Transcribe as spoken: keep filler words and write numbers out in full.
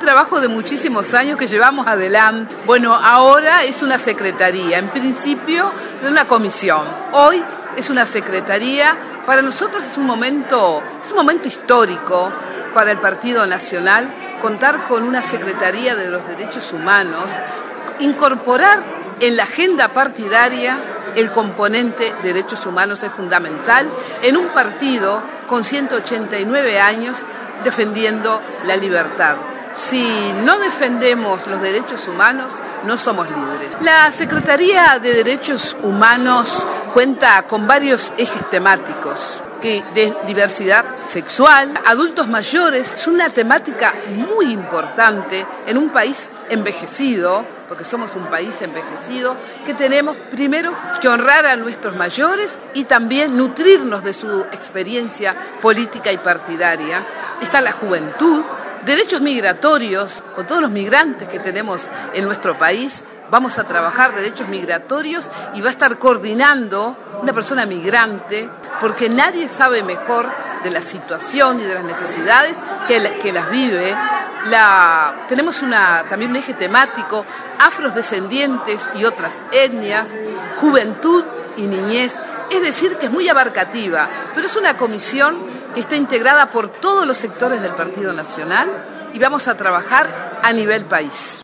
trabajo de muchísimos años que llevamos adelante. Bueno, ahora es una secretaría, en principio de una comisión. Hoy es una secretaría. Para nosotros es un momento, es un momento histórico para el Partido Nacional contar con una Secretaría de los Derechos Humanos, incorporar en la agenda partidaria el componente de derechos humanos es fundamental en un partido con ciento ochenta y nueve años defendiendo la libertad. Si no defendemos los derechos humanos, no somos libres. La Secretaría de Derechos Humanos cuenta con varios ejes temáticos, que de diversidad sexual, adultos mayores, es una temática muy importante en un país envejecido, porque somos un país envejecido, que tenemos primero que honrar a nuestros mayores y también nutrirnos de su experiencia política y partidaria. Está la juventud, derechos migratorios, con todos los migrantes que tenemos en nuestro país. Vamos a trabajar derechos migratorios y va a estar coordinando una persona migrante, porque nadie sabe mejor de la situación y de las necesidades que, la, que las vive. La, tenemos una, también un eje temático, afrodescendientes y otras etnias, juventud y niñez, es decir, que es muy abarcativa, pero es una comisión que está integrada por todos los sectores del Partido Nacional y vamos a trabajar a nivel país.